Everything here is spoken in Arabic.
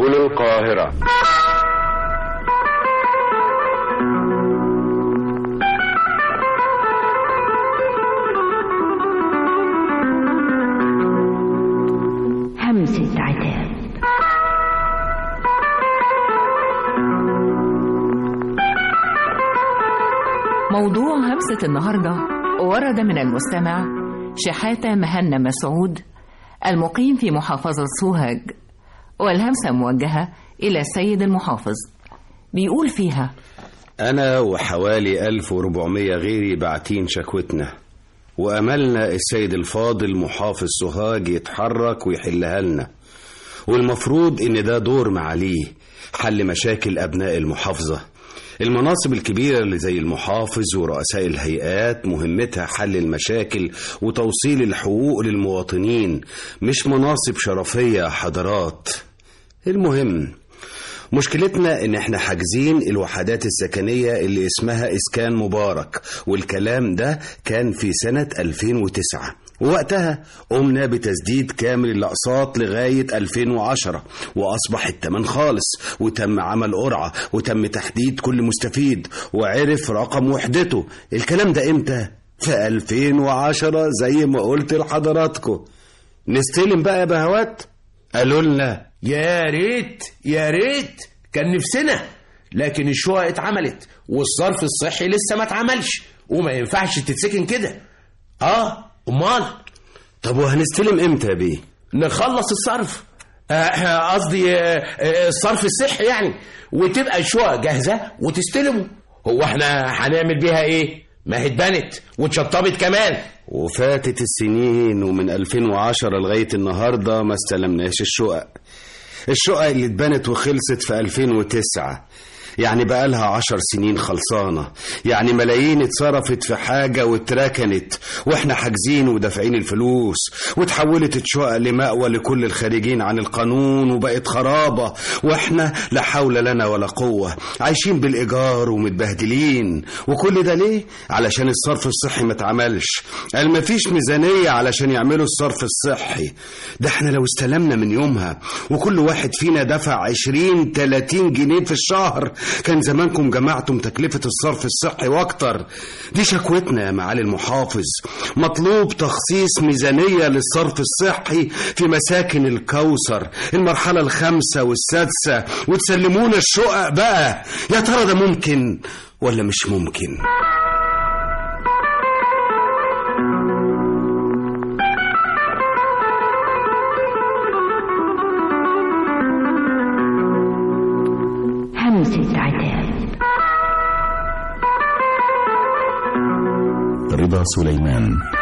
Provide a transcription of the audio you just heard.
سبل القاهرة. همسة عتاب. موضوع همسة النهاردة ورد من المستمع شحاتة مهنا مسعود المقيم في محافظة سوهاج، والهمسة موجهة إلى السيد المحافظ. بيقول فيها: أنا وحوالي 1400 غيري باعتين شكوتنا، وأملنا السيد الفاضل محافظ سوهاج يتحرك ويحلها لنا، والمفروض إن ده دور معاليه حل مشاكل أبناء المحافظة. المناصب الكبيرة اللي زي المحافظ ورؤساء الهيئات مهمتها حل المشاكل وتوصيل الحقوق للمواطنين، مش مناصب شرفية يا حضرات. المهم مشكلتنا ان احنا حاجزين الوحدات السكنية اللي اسمها اسكان مبارك، والكلام ده كان في سنة 2009، ووقتها قمنا بتسديد كامل الأقساط لغاية 2010، وأصبح التمن خالص، وتم عمل قرعة، وتم تحديد كل مستفيد وعرف رقم وحدته. الكلام ده امتى؟ في 2010 زي ما قلت لحضراتكم. نستلم بقى يا بهوات؟ قالوا لنا يا ريت يا ريت، كان نفسنا، لكن الشقق اتعملت والصرف الصحي لسه ما اتعملش، وما ينفعش تتسكن كده. امال؟ طب وهنستلم امتى يا بيه؟ نخلص الصرف، قصدي الصرف الصحي يعني، وتبقى الشقق جاهزة وتستلموا. هو احنا هنعمل بيها ايه؟ ما هي اتبنت واتشطبت كمان، وفاتت السنين، ومن 2010 لغاية النهاردة ما استلمناش الشقق اللي اتبنت وخلصت في 2009، يعني بقالها 10 سنين خلصانة، يعني ملايين اتصرفت في حاجة واتركنت، واحنا حاجزين ودافعين الفلوس، وتحولت الشقق لمأوى لكل الخارجين عن القانون، وبقت خرابة، واحنا لا حول لنا ولا قوة، عايشين بالإيجار ومتبهدلين. وكل ده ليه؟ علشان الصرف الصحي ما اتعملش. قال مفيش ميزانية علشان يعملوا الصرف الصحي ده. احنا لو استلمنا من يومها وكل واحد فينا دفع 20-30 جنيه في الشهر، كان زمانكم جمعتم تكلفة الصرف الصحي واكتر. دي شكوتنا يا معالي المحافظ. مطلوب تخصيص ميزانية للصرف الصحي في مساكن الكوثر المرحلة 5 و6، وتسلمونا الشقق بقى. يا ترى ده ممكن ولا مش ممكن؟ همسة عتاب. رضا سليمان.